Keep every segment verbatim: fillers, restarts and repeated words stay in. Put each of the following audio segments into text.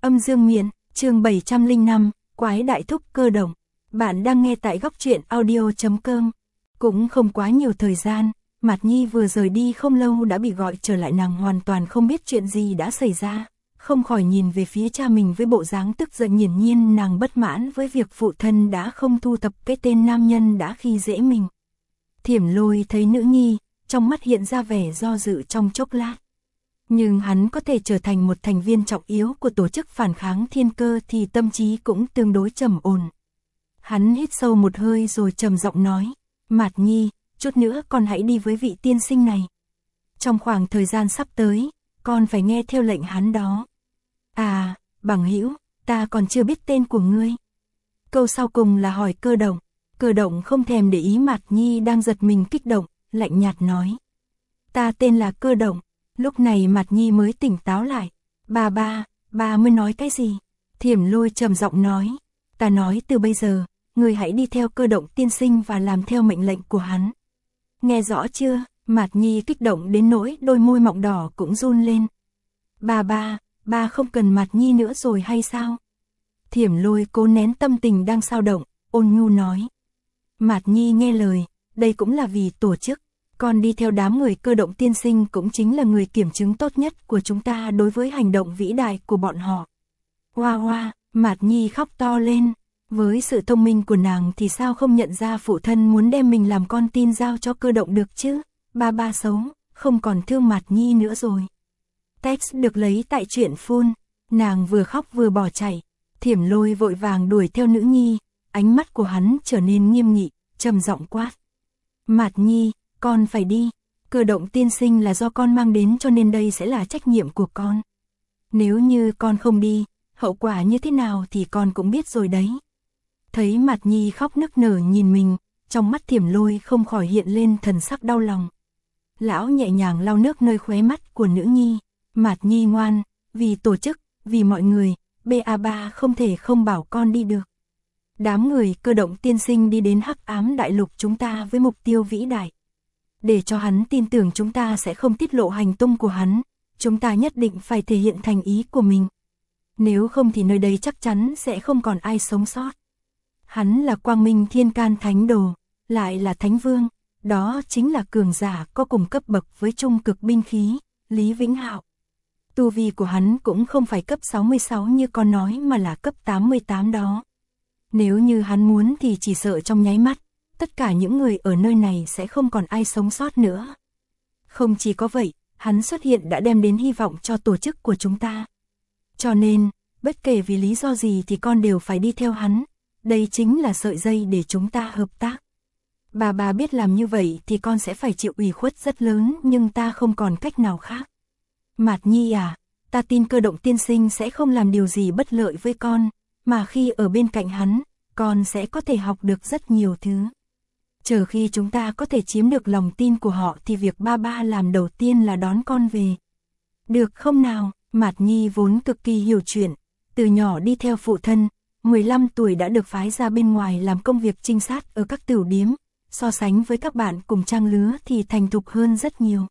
Âm dương miện, chương bảy trăm lẻ năm, quái đại thúc cơ động. Bạn đang nghe tại góc truyện audio chấm com. Cũng không quá nhiều thời gian, Mạt Nhi vừa rời đi không lâu đã bị gọi trở lại, nàng hoàn toàn không biết chuyện gì đã xảy ra. Không khỏi nhìn về phía cha mình với bộ dáng tức giận, hiển nhiên nàng bất mãn với việc phụ thân đã không thu thập cái tên nam nhân đã khi dễ mình. Thiểm Lôi thấy nữ nhi, trong mắt hiện ra vẻ do dự trong chốc lát. Nhưng hắn có thể trở thành một thành viên trọng yếu của tổ chức phản kháng thiên cơ thì tâm trí cũng tương đối trầm ổn. Hắn hít sâu một hơi rồi trầm giọng nói, Mạt Nhi, chút nữa con hãy đi với vị tiên sinh này. Trong khoảng thời gian sắp tới, con phải nghe theo lệnh hắn đó. À, bằng hữu, ta còn chưa biết tên của ngươi. Câu sau cùng là hỏi Cơ Động. Cơ Động không thèm để ý Mạt Nhi đang giật mình kích động, lạnh nhạt nói. Ta tên là Cơ Động. Lúc này Mạt Nhi mới tỉnh táo lại. Ba ba, ba mới nói cái gì? Thiểm Lôi trầm giọng nói. Ta nói từ bây giờ, ngươi hãy đi theo Cơ Động tiên sinh và làm theo mệnh lệnh của hắn. Nghe rõ chưa? Mạt Nhi kích động đến nỗi đôi môi mọng đỏ cũng run lên. Ba ba, ba không cần Mạt Nhi nữa rồi hay sao? Thiểm Lôi cố nén tâm tình đang xao động, ôn nhu nói. Mạt Nhi nghe lời, đây cũng là vì tổ chức. Con đi theo đám người Cơ Động tiên sinh cũng chính là người kiểm chứng tốt nhất của chúng ta đối với hành động vĩ đại của bọn họ. Hoa hoa, Mạt Nhi khóc to lên. Với sự thông minh của nàng thì sao không nhận ra phụ thân muốn đem mình làm con tin giao cho Cơ Động được chứ? Ba ba xấu, không còn thương Mạt Nhi nữa rồi. Text được lấy tại truyện Phun. Nàng vừa khóc vừa bỏ chạy. Thiểm Lôi vội vàng đuổi theo nữ nhi. Ánh mắt của hắn trở nên nghiêm nghị, trầm giọng quát. Mạt Nhi, con phải đi. Cơ Động tiên sinh là do con mang đến cho nên đây sẽ là trách nhiệm của con. Nếu như con không đi, hậu quả như thế nào thì con cũng biết rồi đấy. Thấy Mạt Nhi khóc nức nở nhìn mình, trong mắt Thiểm Lôi không khỏi hiện lên thần sắc đau lòng. Lão nhẹ nhàng lau nước nơi khóe mắt của nữ nhi. Mạt Nhi ngoan, vì tổ chức, vì mọi người, ba ba không thể không bảo con đi được. Đám người Cơ Động tiên sinh đi đến Hắc Ám Đại Lục chúng ta với mục tiêu vĩ đại. Để cho hắn tin tưởng chúng ta sẽ không tiết lộ hành tung của hắn, chúng ta nhất định phải thể hiện thành ý của mình. Nếu không thì nơi đây chắc chắn sẽ không còn ai sống sót. Hắn là Quang Minh Thiên Can Thánh Đồ, lại là Thánh Vương, đó chính là cường giả có cùng cấp bậc với trung cực binh khí, Lý Vĩnh Hạo. Tu vi của hắn cũng không phải cấp sáu mươi sáu như con nói mà là cấp tám mươi tám đó. Nếu như hắn muốn thì chỉ sợ trong nháy mắt, tất cả những người ở nơi này sẽ không còn ai sống sót nữa. Không chỉ có vậy, hắn xuất hiện đã đem đến hy vọng cho tổ chức của chúng ta. Cho nên, bất kể vì lý do gì thì con đều phải đi theo hắn. Đây chính là sợi dây để chúng ta hợp tác. Bà bà biết làm như vậy thì con sẽ phải chịu ủy khuất rất lớn, nhưng ta không còn cách nào khác. Mạt Nhi à, ta tin Cơ Động tiên sinh sẽ không làm điều gì bất lợi với con, mà khi ở bên cạnh hắn, con sẽ có thể học được rất nhiều thứ. Chờ khi chúng ta có thể chiếm được lòng tin của họ thì việc ba ba làm đầu tiên là đón con về. Được không nào? Mạt Nhi vốn cực kỳ hiểu chuyện, từ nhỏ đi theo phụ thân, mười lăm tuổi đã được phái ra bên ngoài làm công việc trinh sát ở các tửu điếm, so sánh với các bạn cùng trang lứa thì thành thục hơn rất nhiều.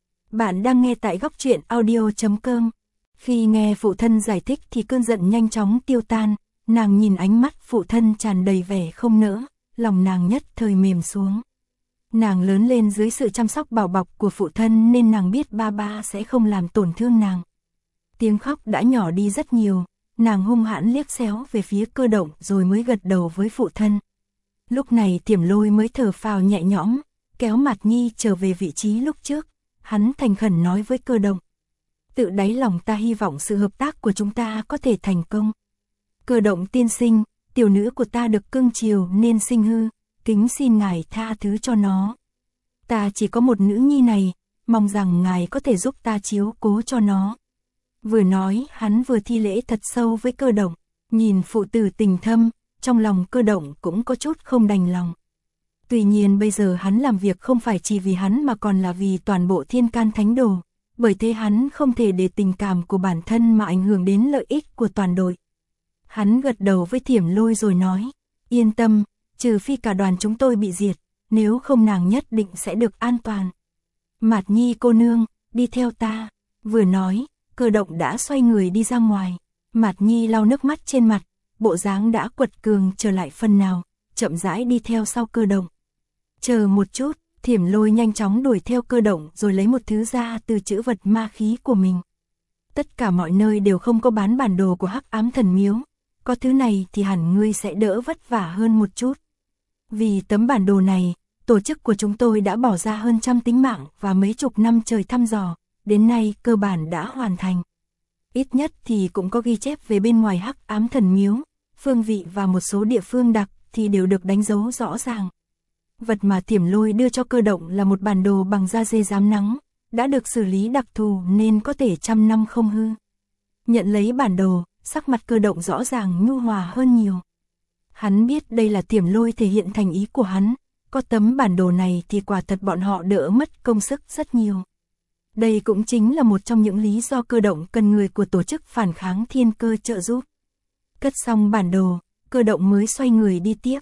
Bạn đang nghe tại góc truyện audio chấm com. Khi nghe phụ thân giải thích thì cơn giận nhanh chóng tiêu tan, nàng nhìn ánh mắt phụ thân tràn đầy vẻ không nỡ, lòng nàng nhất thời mềm xuống. Nàng lớn lên dưới sự chăm sóc bảo bọc của phụ thân nên nàng biết ba ba sẽ không làm tổn thương nàng. Tiếng khóc đã nhỏ đi rất nhiều, nàng hung hãn liếc xéo về phía Cơ Động rồi mới gật đầu với phụ thân. Lúc này Thiểm Lôi mới thở phào nhẹ nhõm, kéo Mạt Nhi trở về vị trí lúc trước. Hắn thành khẩn nói với Cơ Động. Tự đáy lòng ta hy vọng sự hợp tác của chúng ta có thể thành công. Cơ Động tiên sinh, tiểu nữ của ta được cưng chiều nên sinh hư, kính xin ngài tha thứ cho nó. Ta chỉ có một nữ nhi này, mong rằng ngài có thể giúp ta chiếu cố cho nó. Vừa nói hắn vừa thi lễ thật sâu với Cơ Động, nhìn phụ tử tình thâm, trong lòng Cơ Động cũng có chút không đành lòng. Tuy nhiên bây giờ hắn làm việc không phải chỉ vì hắn mà còn là vì toàn bộ Thiên Can Thánh Đồ, bởi thế hắn không thể để tình cảm của bản thân mà ảnh hưởng đến lợi ích của toàn đội. Hắn gật đầu với Thiểm Lôi rồi nói, yên tâm, trừ phi cả đoàn chúng tôi bị diệt, nếu không nàng nhất định sẽ được an toàn. Mạt Nhi cô nương, đi theo ta. Vừa nói, Cơ Động đã xoay người đi ra ngoài. Mạt Nhi lau nước mắt trên mặt, bộ dáng đã quật cường trở lại phần nào, chậm rãi đi theo sau Cơ Động. Chờ một chút, Thiểm Lôi nhanh chóng đuổi theo Cơ Động rồi lấy một thứ ra từ trữ vật ma khí của mình. Tất cả mọi nơi đều không có bán bản đồ của Hắc Ám Thần Miếu, có thứ này thì hẳn ngươi sẽ đỡ vất vả hơn một chút. Vì tấm bản đồ này, tổ chức của chúng tôi đã bỏ ra hơn trăm tính mạng và mấy chục năm trời thăm dò, đến nay cơ bản đã hoàn thành. Ít nhất thì cũng có ghi chép về bên ngoài Hắc Ám Thần Miếu, phương vị và một số địa phương đặc thì đều được đánh dấu rõ ràng. Vật mà Thiểm Lôi đưa cho Cơ Động là một bản đồ bằng da dê rám nắng, đã được xử lý đặc thù nên có thể trăm năm không hư. Nhận lấy bản đồ, sắc mặt Cơ Động rõ ràng nhu hòa hơn nhiều. Hắn biết đây là Thiểm Lôi thể hiện thành ý của hắn, có tấm bản đồ này thì quả thật bọn họ đỡ mất công sức rất nhiều. Đây cũng chính là một trong những lý do Cơ Động cần người của tổ chức phản kháng thiên cơ trợ giúp. Cất xong bản đồ, Cơ Động mới xoay người đi tiếp.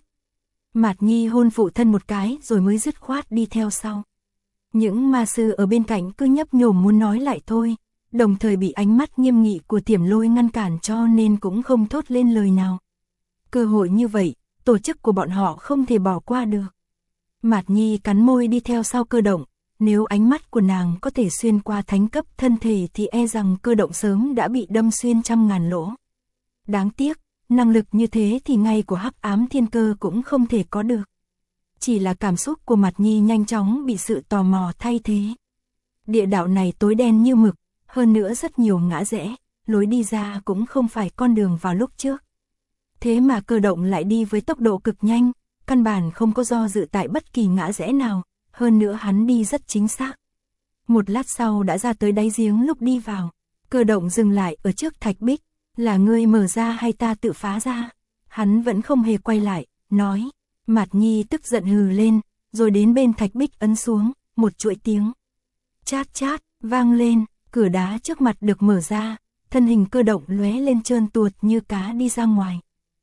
Mạt Nhi hôn phụ thân một cái rồi mới dứt khoát đi theo sau. Những ma sư ở bên cạnh cứ nhấp nhổm muốn nói lại thôi, đồng thời bị ánh mắt nghiêm nghị của Thiểm Lôi ngăn cản cho nên cũng không thốt lên lời nào. Cơ hội như vậy, tổ chức của bọn họ không thể bỏ qua được. Mạt Nhi cắn môi đi theo sau Cơ Động, nếu ánh mắt của nàng có thể xuyên qua thánh cấp thân thể thì e rằng Cơ Động sớm đã bị đâm xuyên trăm ngàn lỗ. Đáng tiếc, năng lực như thế thì ngay của Hắc Ám Thiên Cơ cũng không thể có được. Chỉ là cảm xúc của Mạt Nhi nhanh chóng bị sự tò mò thay thế. Địa đạo này tối đen như mực, hơn nữa rất nhiều ngã rẽ, lối đi ra cũng không phải con đường vào lúc trước. Thế mà Cơ Động lại đi với tốc độ cực nhanh, căn bản không có do dự tại bất kỳ ngã rẽ nào, hơn nữa hắn đi rất chính xác. Một lát sau đã ra tới đáy giếng lúc đi vào, Cơ Động dừng lại ở trước thạch bích, là ngươi mở ra hay ta tự phá ra? Hắn vẫn không hề quay lại, nói. Mạt Nhi tức giận hừ lên, rồi đến bên thạch bích ấn xuống, một chuỗi tiếng. Chát chát, vang lên, cửa đá trước mặt được mở ra, thân hình Cơ Động lóe lên trơn tuột như cá đi ra ngoài.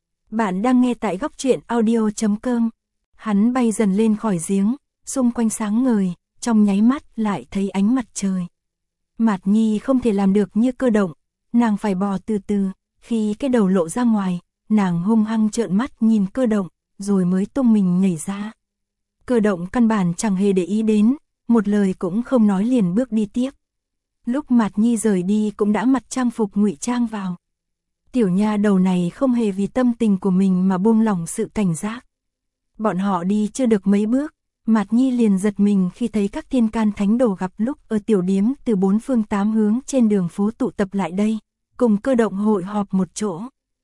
Bạn đang nghe tại góc truyện audio chấm com. Hắn bay dần lên khỏi giếng, xung quanh sáng ngời, trong nháy mắt lại thấy ánh mặt trời. Mạt Nhi không thể làm được như Cơ Động, nàng phải bò từ từ, khi cái đầu lộ ra ngoài, nàng hung hăng trợn mắt nhìn Cơ Động, rồi mới tung mình nhảy ra. Cơ Động căn bản chẳng hề để ý đến, một lời cũng không nói liền bước đi tiếp. Lúc Mạt Nhi rời đi cũng đã mặc trang phục ngụy trang vào. Tiểu nha đầu này không hề vì tâm tình của mình mà buông lỏng sự cảnh giác. Bọn họ đi chưa được mấy bước, Mạt Nhi liền giật mình khi thấy các thiên can thánh đồ gặp lúc ở tiểu điếm từ bốn phương tám hướng trên đường phố tụ tập lại đây, cùng Cơ Động hội họp một chỗ.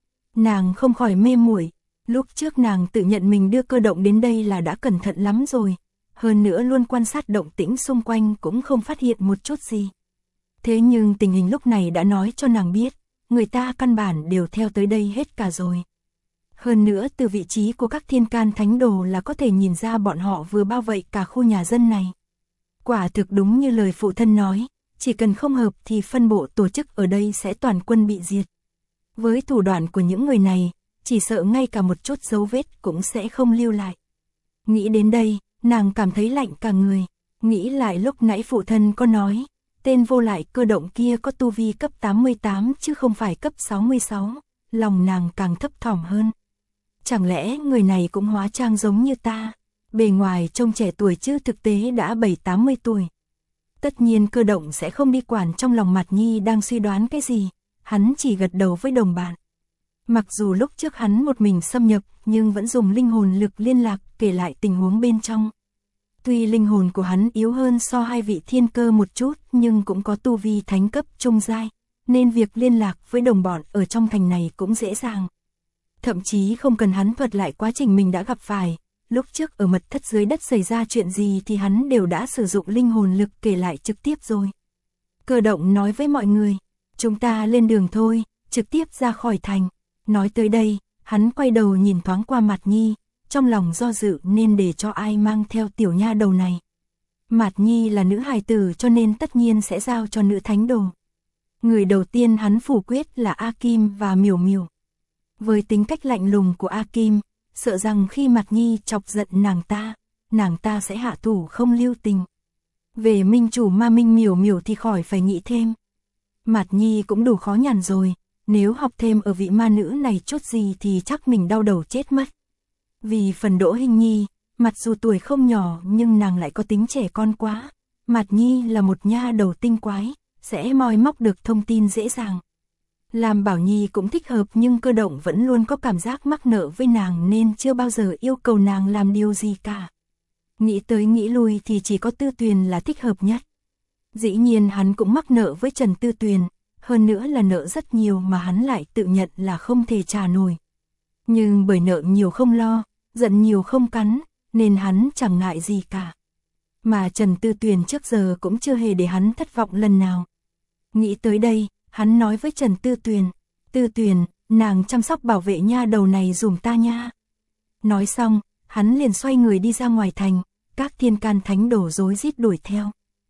Nàng không khỏi mê muội, lúc trước nàng tự nhận mình đưa Cơ Động đến đây là đã cẩn thận lắm rồi, hơn nữa luôn quan sát động tĩnh xung quanh cũng không phát hiện một chút gì. Thế nhưng tình hình lúc này đã nói cho nàng biết, người ta căn bản đều theo tới đây hết cả rồi. Hơn nữa từ vị trí của các thiên can thánh đồ là có thể nhìn ra bọn họ vừa bao vây cả khu nhà dân này. Quả thực đúng như lời phụ thân nói, chỉ cần không hợp thì phân bộ tổ chức ở đây sẽ toàn quân bị diệt. Với thủ đoạn của những người này, chỉ sợ ngay cả một chút dấu vết cũng sẽ không lưu lại. Nghĩ đến đây, nàng cảm thấy lạnh cả người, nghĩ lại lúc nãy phụ thân có nói, tên vô lại Cơ Động kia có tu vi cấp tám mươi tám chứ không phải cấp sáu mươi sáu, lòng nàng càng thấp thỏm hơn. Chẳng lẽ người này cũng hóa trang giống như ta, bề ngoài trông trẻ tuổi chứ thực tế đã bảy tám mươi tuổi. Tất nhiên Cơ Động sẽ không đi quản trong lòng Mạt Nhi đang suy đoán cái gì, hắn chỉ gật đầu với đồng bạn. Mặc dù lúc trước hắn một mình xâm nhập nhưng vẫn dùng linh hồn lực liên lạc kể lại tình huống bên trong. Tuy linh hồn của hắn yếu hơn so hai vị thiên cơ một chút nhưng cũng có tu vi thánh cấp trung giai, nên việc liên lạc với đồng bọn ở trong thành này cũng dễ dàng. Thậm chí không cần hắn thuật lại quá trình mình đã gặp phải, lúc trước ở mật thất dưới đất xảy ra chuyện gì thì hắn đều đã sử dụng linh hồn lực kể lại trực tiếp rồi. Cơ Động nói với mọi người, chúng ta lên đường thôi, trực tiếp ra khỏi thành. Nói tới đây, hắn quay đầu nhìn thoáng qua Mạt Nhi, trong lòng do dự nên để cho ai mang theo tiểu nha đầu này. Mạt Nhi là nữ hài tử cho nên tất nhiên sẽ giao cho nữ thánh đồ. Người đầu tiên hắn phủ quyết là A Kim và Miểu Miểu. Với tính cách lạnh lùng của A Kim, sợ rằng khi Mạt Nhi chọc giận nàng ta, nàng ta sẽ hạ thủ không lưu tình. Về minh chủ ma minh Miểu Miểu thì khỏi phải nghĩ thêm. Mạt Nhi cũng đủ khó nhằn rồi, nếu học thêm ở vị ma nữ này chút gì thì chắc mình đau đầu chết mất. Vì phần Đỗ Hinh Nhi, mặc dù tuổi không nhỏ nhưng nàng lại có tính trẻ con quá. Mạt Nhi là một nha đầu tinh quái, sẽ moi móc được thông tin dễ dàng. Làm Bảo Nhi cũng thích hợp nhưng Cơ Động vẫn luôn có cảm giác mắc nợ với nàng nên chưa bao giờ yêu cầu nàng làm điều gì cả. Nghĩ tới nghĩ lui thì chỉ có Tư Tuyền là thích hợp nhất. Dĩ nhiên hắn cũng mắc nợ với Trần Tư Tuyền, hơn nữa là nợ rất nhiều mà hắn lại tự nhận là không thể trả nổi. Nhưng bởi nợ nhiều không lo, giận nhiều không cắn, nên hắn chẳng ngại gì cả. Mà Trần Tư Tuyền trước giờ cũng chưa hề để hắn thất vọng lần nào. Nghĩ tới đây, hắn nói với Trần Tư Tuyền, Tư Tuyền, nàng chăm sóc bảo vệ nha đầu này dùm ta nha. Nói xong, hắn liền xoay người đi ra ngoài thành, các thiên can thánh đồ rối rít đuổi theo.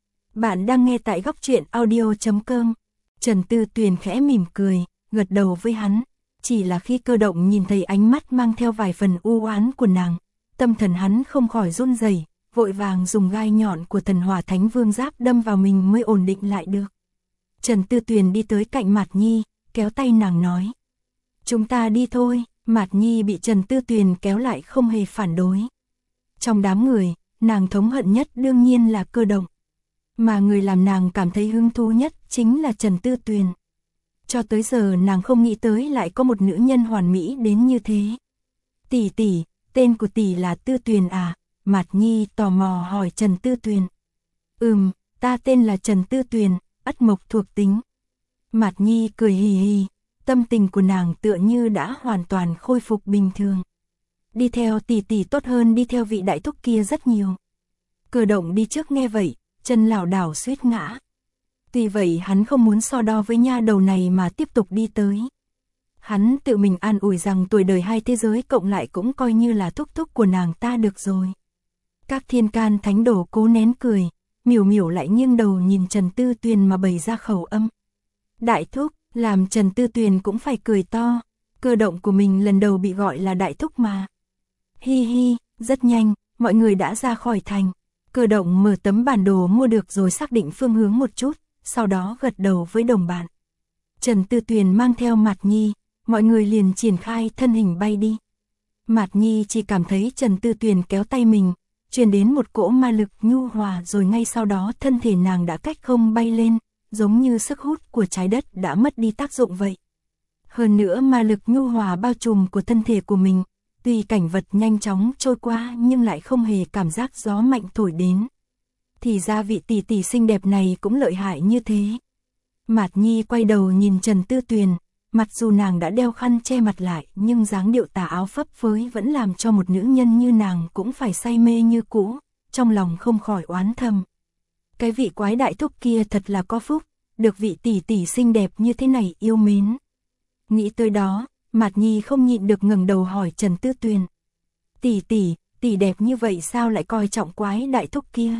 Bạn đang nghe tại góc truyện audio chấm com. Trần Tư Tuyền khẽ mỉm cười, gật đầu với hắn. Chỉ là khi Cơ Động nhìn thấy ánh mắt mang theo vài phần u oán của nàng, tâm thần hắn không khỏi run rẩy, vội vàng dùng gai nhọn của Thần Hỏa Thánh Vương giáp đâm vào mình mới ổn định lại được. Trần Tư Tuyền đi tới cạnh Mạt Nhi, kéo tay nàng nói. Chúng ta đi thôi. Mạt Nhi bị Trần Tư Tuyền kéo lại không hề phản đối. Trong đám người, nàng thống hận nhất đương nhiên là Cơ Động. Mà người làm nàng cảm thấy hứng thú nhất chính là Trần Tư Tuyền. Cho tới giờ nàng không nghĩ tới lại có một nữ nhân hoàn mỹ đến như thế. Tỷ tỷ, tên của tỷ là Tư Tuyền à? Mạt Nhi tò mò hỏi Trần Tư Tuyền. Ừm, ta tên là Trần Tư Tuyền, ất mộc thuộc tính. Mạt Nhi cười hì hì, tâm tình của nàng tựa như đã hoàn toàn khôi phục bình thường. Đi theo tỷ tỷ tốt hơn đi theo vị đại thúc kia rất nhiều. Cơ Động đi trước nghe vậy, chân lảo đảo suýt ngã. Tuy vậy hắn không muốn so đo với nha đầu này mà tiếp tục đi tới. Hắn tự mình an ủi rằng tuổi đời hai thế giới cộng lại cũng coi như là thúc thúc của nàng ta được rồi. Các thiên can thánh đồ cố nén cười, miểu miểu lại nghiêng đầu nhìn Trần Tư Tuyền mà bày ra khẩu âm. Đại thúc, làm Trần Tư Tuyền cũng phải cười to, Cơ Động của mình lần đầu bị gọi là đại thúc mà. Hi hi, rất nhanh, mọi người đã ra khỏi thành. Cơ Động mở tấm bản đồ mua được rồi xác định phương hướng một chút, sau đó gật đầu với đồng bạn. Trần Tư Tuyền mang theo Mạt Nhi, mọi người liền triển khai thân hình bay đi. Mạt Nhi chỉ cảm thấy Trần Tư Tuyền kéo tay mình, truyền đến một cỗ ma lực nhu hòa rồi ngay sau đó thân thể nàng đã cách không bay lên, giống như sức hút của trái đất đã mất đi tác dụng vậy. Hơn nữa ma lực nhu hòa bao trùm của thân thể của mình, tuy cảnh vật nhanh chóng trôi qua nhưng lại không hề cảm giác gió mạnh thổi đến. Thì ra vị tỷ tỷ xinh đẹp này cũng lợi hại như thế. Mạt Nhi quay đầu nhìn Trần Tư Tuyền, mặc dù nàng đã đeo khăn che mặt lại nhưng dáng điệu tà áo phấp phới vẫn làm cho một nữ nhân như nàng cũng phải say mê như cũ, trong lòng không khỏi oán thầm. Cái vị quái đại thúc kia thật là có phúc, được vị tỷ tỷ xinh đẹp như thế này yêu mến. Nghĩ tới đó, Mạt Nhi không nhịn được ngẩng đầu hỏi Trần Tư Tuyền. Tỷ tỷ, tỷ đẹp như vậy sao lại coi trọng quái đại thúc kia?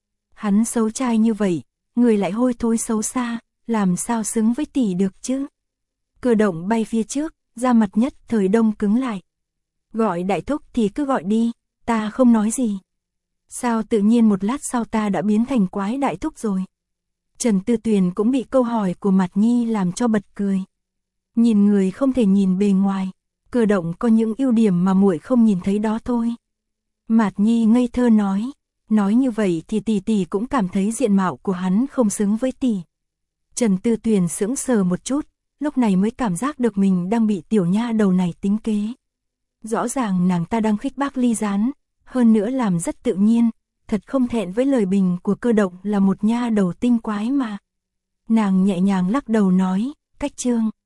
Hắn xấu trai như vậy, người lại hôi thối xấu xa, làm sao xứng với tỷ được chứ? Cơ Động bay phía trước, da mặt nhất thời đông cứng lại. Gọi đại thúc thì cứ gọi đi, ta không nói gì. Sao tự nhiên một lát sau ta đã biến thành quái đại thúc rồi? Trần Tư Tuyền cũng bị câu hỏi của Mạt Nhi làm cho bật cười. Nhìn người không thể nhìn bề ngoài, Cơ Động có những ưu điểm mà muội không nhìn thấy đó thôi. Mạt Nhi ngây thơ nói, nói như vậy thì tỷ tỷ cũng cảm thấy diện mạo của hắn không xứng với tỷ. Trần Tư Tuyền sững sờ một chút, lúc này mới cảm giác được mình đang bị tiểu nha đầu này tính kế. Rõ ràng nàng ta đang khích bác ly gián, hơn nữa làm rất tự nhiên, thật không thẹn với lời bình của Cơ Động là một nha đầu tinh quái mà. Nàng nhẹ nhàng lắc đầu nói, cách chương.